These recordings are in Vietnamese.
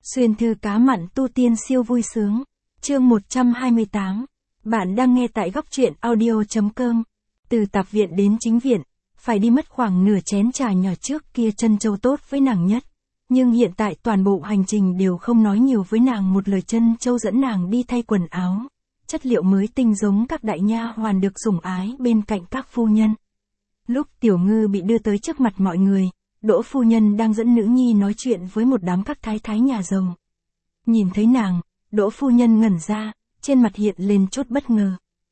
Xuyên thư cá mặn tu tiên siêu vui sướng. Chương 128. Bạn đang nghe tại góc truyện audio.com. Từ tạp viện đến chính viện, phải đi mất khoảng nửa chén trà nhỏ trước kia Trân Châu tốt với nàng nhất. Nhưng hiện tại toàn bộ hành trình đều không nói nhiều với nàng một lời. Trân Châu dẫn nàng đi thay quần áo. Chất liệu mới tinh giống các đại nha hoàn được sủng ái bên cạnh các phu nhân. Lúc Tiểu Ngư bị đưa tới trước mặt mọi người, Đỗ phu nhân đang dẫn nữ nhi nói chuyện với một đám các thái thái nhà giàu. Nhìn thấy nàng, Đỗ phu nhân ngẩn ra, trên mặt hiện lên chút bất ngờ.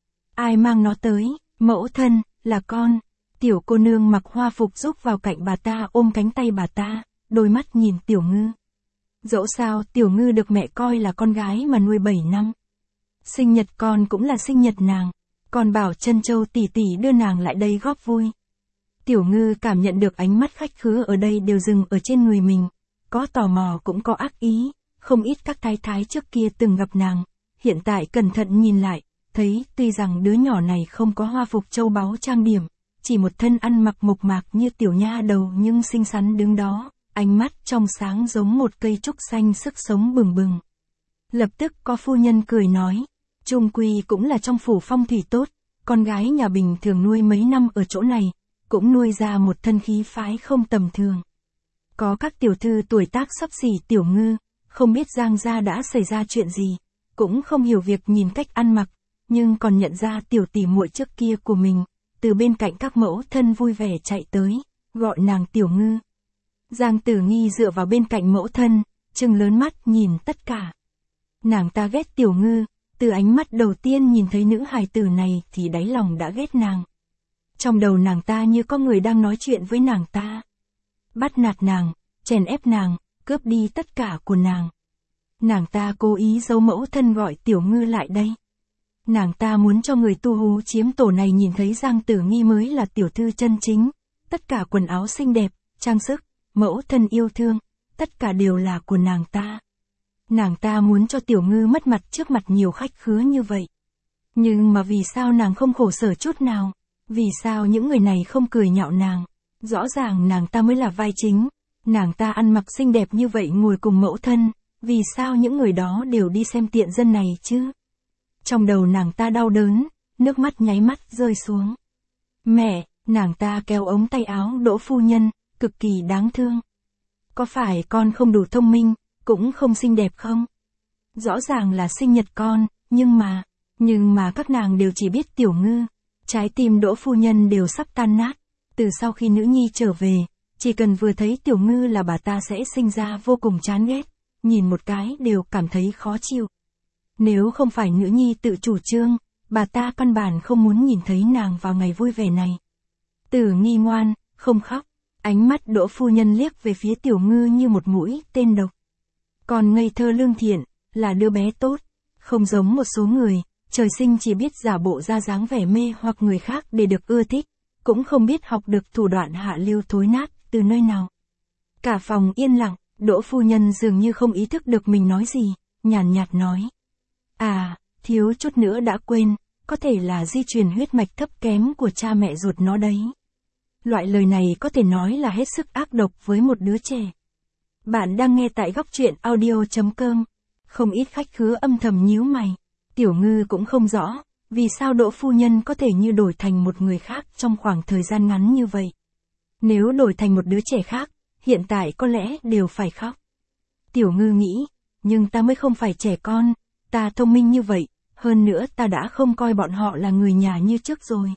Ai mang nó tới? Mẫu thân, là con. Tiểu cô nương mặc hoa phục giúp vào cạnh bà ta ôm cánh tay bà ta, đôi mắt nhìn Tiểu Ngư. Dẫu sao Tiểu Ngư được mẹ coi là con gái mà nuôi 7 năm. Sinh nhật con cũng là sinh nhật nàng, còn bảo Trân Châu tỷ tỷ đưa nàng lại đây góp vui. Tiểu Ngư cảm nhận được ánh mắt khách khứa ở đây đều dừng ở trên người mình, có tò mò cũng có ác ý, không ít các thái thái trước kia từng gặp nàng, hiện tại cẩn thận nhìn lại, thấy tuy rằng đứa nhỏ này không có hoa phục châu báu trang điểm, chỉ một thân ăn mặc mộc mạc như tiểu nha đầu nhưng xinh xắn đứng đó, ánh mắt trong sáng giống một cây trúc xanh sức sống bừng bừng. Lập tức có phu nhân cười nói, chung quy cũng là trong phủ phong thủy tốt, con gái nhà bình thường nuôi mấy năm ở chỗ này, cũng nuôi ra một thân khí phái không tầm thường. Có các tiểu thư tuổi tác xấp xỉ Tiểu Ngư, không biết Giang gia đã xảy ra chuyện gì, cũng không hiểu việc nhìn cách ăn mặc, nhưng còn nhận ra tiểu tỷ muội trước kia của mình, từ bên cạnh các mẫu thân vui vẻ chạy tới, gọi nàng Tiểu Ngư. Giang Tử Nghi dựa vào bên cạnh mẫu thân, trừng lớn mắt nhìn tất cả. Nàng ta ghét Tiểu Ngư, từ ánh mắt đầu tiên nhìn thấy nữ hài tử này thì đáy lòng đã ghét nàng. Trong đầu nàng ta như có người đang nói chuyện với nàng ta. Bắt nạt nàng, chèn ép nàng, cướp đi tất cả của nàng. Nàng ta cố ý giấu mẫu thân gọi Tiểu Ngư lại đây. Nàng ta muốn cho người tu hú chiếm tổ này nhìn thấy Giang Tử Nghi mới là tiểu thư chân chính. Tất cả quần áo xinh đẹp, trang sức, mẫu thân yêu thương, tất cả đều là của nàng ta. Nàng ta muốn cho Tiểu Ngư mất mặt trước mặt nhiều khách khứa như vậy. Nhưng mà vì sao nàng không khổ sở chút nào? Vì sao những người này không cười nhạo nàng? Rõ ràng nàng ta mới là vai chính. Nàng ta ăn mặc xinh đẹp như vậy ngồi cùng mẫu thân. Vì sao những người đó đều đi xem tiện dân này chứ? Trong đầu nàng ta đau đớn, nước mắt nháy mắt rơi xuống. Mẹ, nàng ta kéo ống tay áo Đỗ phu nhân, cực kỳ đáng thương. Có phải con không đủ thông minh, cũng không xinh đẹp không? Rõ ràng là sinh nhật con, nhưng mà các nàng đều chỉ biết Tiểu Ngư. Trái tim Đỗ phu nhân đều sắp tan nát. Từ sau khi nữ nhi trở về, chỉ cần vừa thấy Tiểu Ngư là bà ta sẽ sinh ra vô cùng chán ghét, nhìn một cái đều cảm thấy khó chịu. Nếu không phải nữ nhi tự chủ trương, bà ta căn bản không muốn nhìn thấy nàng vào ngày vui vẻ này. Tử Nghi ngoan, không khóc. Ánh mắt Đỗ phu nhân liếc về phía Tiểu Ngư như một mũi tên độc. Còn ngây thơ lương thiện, là đứa bé tốt, không giống một số người, trời sinh chỉ biết giả bộ ra dáng vẻ mê hoặc người khác để được ưa thích, cũng không biết học được thủ đoạn hạ lưu thối nát từ nơi nào. Cả phòng yên lặng, Đỗ phu nhân dường như không ý thức được mình nói gì, nhàn nhạt nói. À, thiếu chút nữa đã quên, có thể là di truyền huyết mạch thấp kém của cha mẹ ruột nó đấy. Loại lời này có thể nói là hết sức ác độc với một đứa trẻ. Bạn đang nghe tại góc truyện audio.com. Không ít khách khứa âm thầm nhíu mày. Tiểu Ngư cũng không rõ, vì sao Đỗ phu nhân có thể như đổi thành một người khác trong khoảng thời gian ngắn như vậy. Nếu đổi thành một đứa trẻ khác, hiện tại có lẽ đều phải khóc. Tiểu Ngư nghĩ, nhưng ta mới không phải trẻ con, ta thông minh như vậy, hơn nữa ta đã không coi bọn họ là người nhà như trước rồi.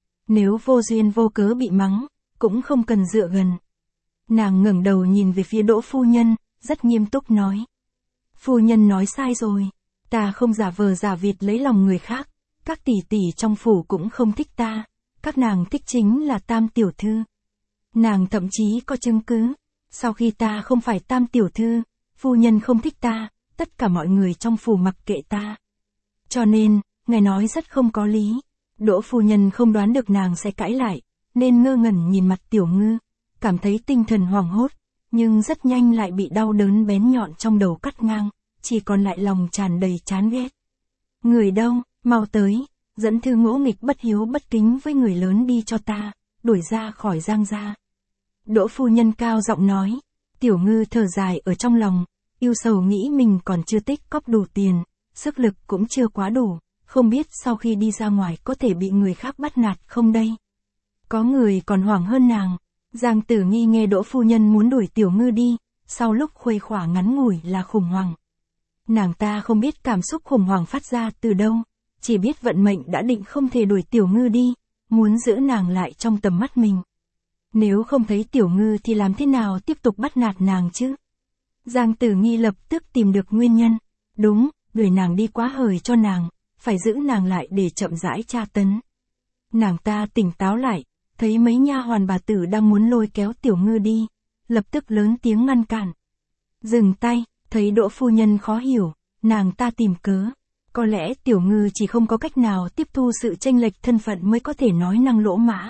Nếu vô duyên vô cớ bị mắng, cũng không cần dựa gần. Nàng ngẩng đầu nhìn về phía Đỗ phu nhân, rất nghiêm túc nói. Phu nhân nói sai rồi. Ta không giả vờ giả vịt lấy lòng người khác, các tỷ tỷ trong phủ cũng không thích ta, các nàng thích chính là Tam tiểu thư. Nàng thậm chí có chứng cứ, sau khi ta không phải Tam tiểu thư, phu nhân không thích ta, tất cả mọi người trong phủ mặc kệ ta. Cho nên, ngài nói rất không có lý. Đỗ phu nhân không đoán được nàng sẽ cãi lại, nên ngơ ngẩn nhìn mặt Tiểu Ngư, cảm thấy tinh thần hoảng hốt, nhưng rất nhanh lại bị đau đớn bén nhọn trong đầu cắt ngang. Chỉ còn lại lòng tràn đầy chán ghét. Người đâu, mau tới, dẫn thư ngỗ nghịch bất hiếu bất kính với người lớn đi cho ta, đuổi ra khỏi Giang gia. Đỗ phu nhân cao giọng nói, Tiểu Ngư thở dài ở trong lòng, yêu sầu nghĩ mình còn chưa tích cóp đủ tiền, sức lực cũng chưa quá đủ, không biết sau khi đi ra ngoài có thể bị người khác bắt nạt không đây. Có người còn hoảng hơn nàng. Giang Tử Nghi nghe Đỗ phu nhân muốn đuổi Tiểu Ngư đi, sau lúc khuây khỏa ngắn ngủi là khủng hoảng. Nàng ta không biết cảm xúc khủng hoảng phát ra từ đâu, chỉ biết vận mệnh đã định không thể đuổi Tiểu Ngư đi, muốn giữ nàng lại trong tầm mắt mình. Nếu không thấy Tiểu Ngư thì làm thế nào tiếp tục bắt nạt nàng chứ? Giang Tử Nghi lập tức tìm được nguyên nhân. Đúng, đuổi nàng đi quá hời cho nàng, phải giữ nàng lại để chậm rãi tra tấn. Nàng ta tỉnh táo lại, thấy mấy nha hoàn bà tử đang muốn lôi kéo Tiểu Ngư đi, lập tức lớn tiếng ngăn cản. Dừng tay, thấy Đỗ phu nhân khó hiểu, nàng ta tìm cớ. Có lẽ Tiểu Ngư chỉ không có cách nào tiếp thu sự chênh lệch thân phận mới có thể nói năng lỗ mã.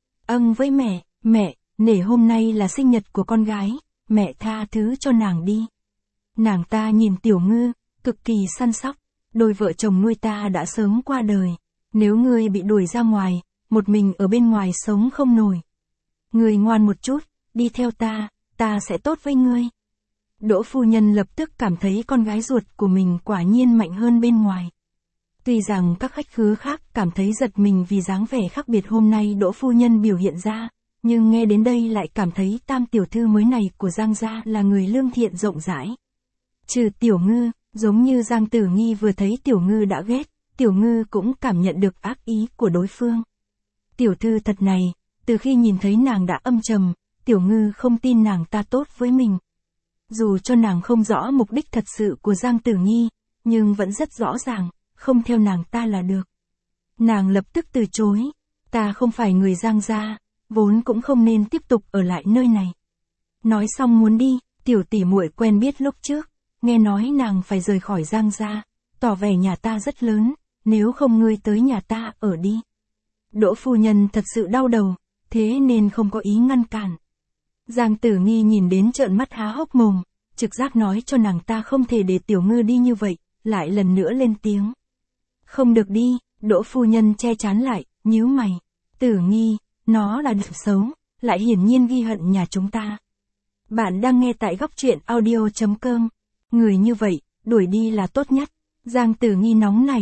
Với mẹ, nể hôm nay là sinh nhật của con gái, mẹ tha thứ cho nàng đi. Nàng ta nhìn Tiểu Ngư, cực kỳ săn sóc, đôi vợ chồng nuôi ta đã sớm qua đời, nếu ngươi bị đuổi ra ngoài, một mình ở bên ngoài sống không nổi. Ngươi ngoan một chút, đi theo ta sẽ tốt với ngươi. Đỗ phu nhân lập tức cảm thấy con gái ruột của mình quả nhiên mạnh hơn bên ngoài. Tuy rằng các khách khứa khác cảm thấy giật mình vì dáng vẻ khác biệt hôm nay Đỗ phu nhân biểu hiện ra, nhưng nghe đến đây lại cảm thấy tam tiểu thư mới này của Giang gia là người lương thiện rộng rãi. Trừ Tiểu Ngư, giống như Giang Tử Nghi vừa thấy Tiểu Ngư đã ghét, Tiểu Ngư cũng cảm nhận được ác ý của đối phương. Tiểu thư thật này, từ khi nhìn thấy nàng đã âm trầm, Tiểu Ngư không tin nàng ta tốt với mình. Dù cho nàng không rõ mục đích thật sự của Giang Tử Nghi, nhưng vẫn rất rõ ràng, không theo nàng ta là được. Nàng lập tức từ chối, ta không phải người Giang gia, vốn cũng không nên tiếp tục ở lại nơi này. Nói xong muốn đi, Tiểu tỷ muội quen biết lúc trước, nghe nói nàng phải rời khỏi Giang gia, tỏ vẻ nhà ta rất lớn, nếu không ngươi tới nhà ta ở đi. Đỗ phu nhân thật sự đau đầu, thế nên không có ý ngăn cản. Giang Tử Nghi nhìn đến trợn mắt há hốc mồm, trực giác nói cho nàng ta không thể để Tiểu Ngư đi như vậy, lại lần nữa lên tiếng. Không được đi, Đỗ phu nhân che chắn lại, nhíu mày. Tử Nghi, nó là đứa xấu, lại hiển nhiên ghi hận nhà chúng ta. Bạn đang nghe tại góc truyện audio.com. Người như vậy, đuổi đi là tốt nhất. Giang Tử Nghi nóng nảy.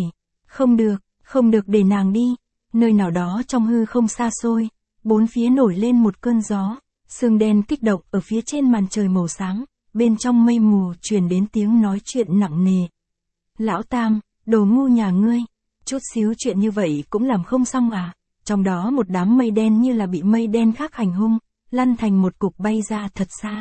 Không được để nàng đi. Nơi nào đó trong hư không xa xôi, bốn phía nổi lên một cơn gió, sương đen kích động ở phía trên màn trời màu xám, bên trong mây mù truyền đến tiếng nói chuyện nặng nề. Lão Tam, đồ ngu nhà ngươi, chút xíu chuyện như vậy cũng làm không xong à? Trong đó một đám mây đen như là bị mây đen khác hành hung, lăn thành một cục bay ra thật xa.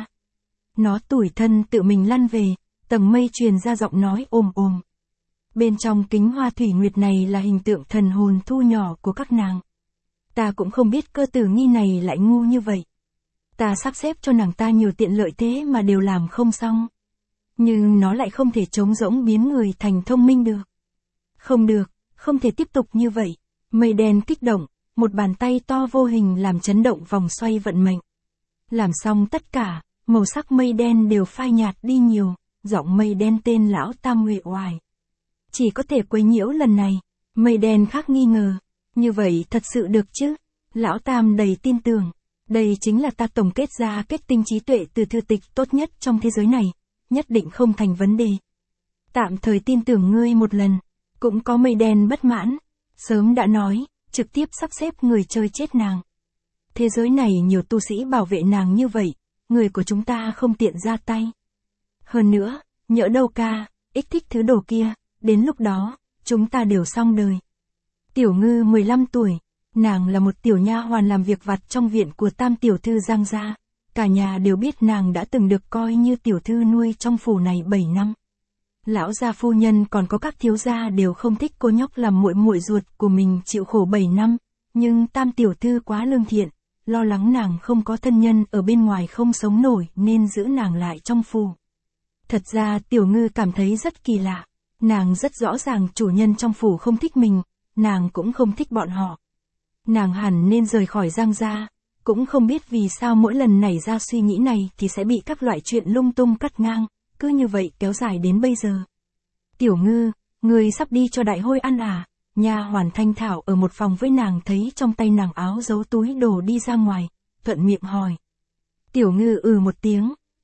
Nó tủi thân tự mình lăn về, tầng mây truyền ra giọng nói ồm ồm. Bên trong kính hoa thủy nguyệt này là hình tượng thần hồn thu nhỏ của các nàng. Ta cũng không biết Cơ Tử Nghi này lại ngu như vậy. Ta sắp xếp cho nàng ta nhiều tiện lợi thế mà đều làm không xong. Nhưng nó lại không thể trống rỗng biến người thành thông minh được. Không được, không thể tiếp tục như vậy. Mây đen kích động, một bàn tay to vô hình làm chấn động vòng xoay vận mệnh. Làm xong tất cả, màu sắc mây đen đều phai nhạt đi nhiều, giọng mây đen tên Lão Tam uể oải. Chỉ có thể quấy nhiễu lần này. Mây đen khác nghi ngờ. Như vậy thật sự được chứ? Lão Tam đầy tin tưởng. Đây chính là ta tổng kết ra kết tinh trí tuệ từ thư tịch tốt nhất trong thế giới này. Nhất định không thành vấn đề. Tạm thời tin tưởng ngươi một lần. Cũng có mây đen bất mãn. Sớm đã nói, trực tiếp sắp xếp người chơi chết nàng. Thế giới này nhiều tu sĩ bảo vệ nàng như vậy, người của chúng ta không tiện ra tay. Hơn nữa, nhỡ đâu ca, ích thích thứ đồ kia, đến lúc đó, chúng ta đều xong đời. Tiểu Ngư 15 tuổi, nàng là một tiểu nha hoàn làm việc vặt trong viện của tam tiểu thư Giang gia, cả nhà đều biết nàng đã từng được coi như tiểu thư nuôi trong phủ này 7 năm. Lão gia phu nhân còn có các thiếu gia đều không thích cô nhóc làm muội muội ruột của mình chịu khổ 7 năm, nhưng tam tiểu thư quá lương thiện, lo lắng nàng không có thân nhân ở bên ngoài không sống nổi nên giữ nàng lại trong phủ. Thật ra Tiểu Ngư cảm thấy rất kỳ lạ, nàng rất rõ ràng chủ nhân trong phủ không thích mình, nàng cũng không thích bọn họ. Nàng hẳn nên rời khỏi Giang gia, cũng không biết vì sao mỗi lần nảy ra suy nghĩ này thì sẽ bị các loại chuyện lung tung cắt ngang, cứ như vậy kéo dài đến bây giờ. Tiểu Ngư, người sắp đi cho đại hôi ăn à? Nha hoàn Thanh Thảo ở một phòng với nàng thấy trong tay nàng áo giấu túi đồ đi ra ngoài, thuận miệng hỏi. Tiểu Ngư một tiếng,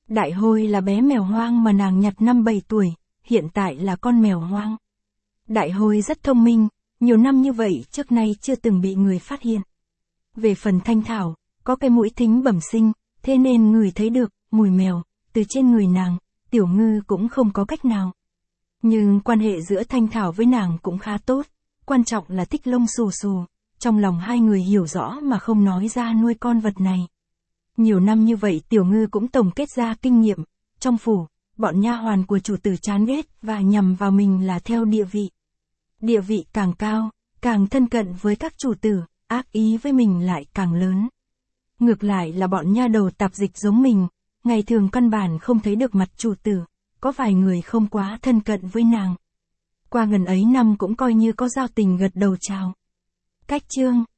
Đại Hôi là bé mèo hoang mà nàng nhặt năm 7 tuổi, hiện tại là con mèo hoang. Đại Hôi rất thông minh, nhiều năm như vậy trước nay chưa từng bị người phát hiện. Về phần Thanh Thảo, có cái mũi thính bẩm sinh, thế nên người thấy được mùi mèo từ trên người nàng, Tiểu Ngư cũng không có cách nào. Nhưng quan hệ giữa Thanh Thảo với nàng cũng khá tốt, quan trọng là thích lông xù xù, trong lòng hai người hiểu rõ mà không nói ra nuôi con vật này. Nhiều năm như vậy Tiểu Ngư cũng tổng kết ra kinh nghiệm, trong phủ, bọn nha hoàn của chủ tử chán ghét và nhằm vào mình là theo địa vị. Địa vị càng cao, càng thân cận với các chủ tử, ác ý với mình lại càng lớn. Ngược lại là bọn nha đầu tạp dịch giống mình, ngày thường căn bản không thấy được mặt chủ tử, có vài người không quá thân cận với nàng. Qua ngần ấy năm cũng coi như có giao tình gật đầu chào. Cách chương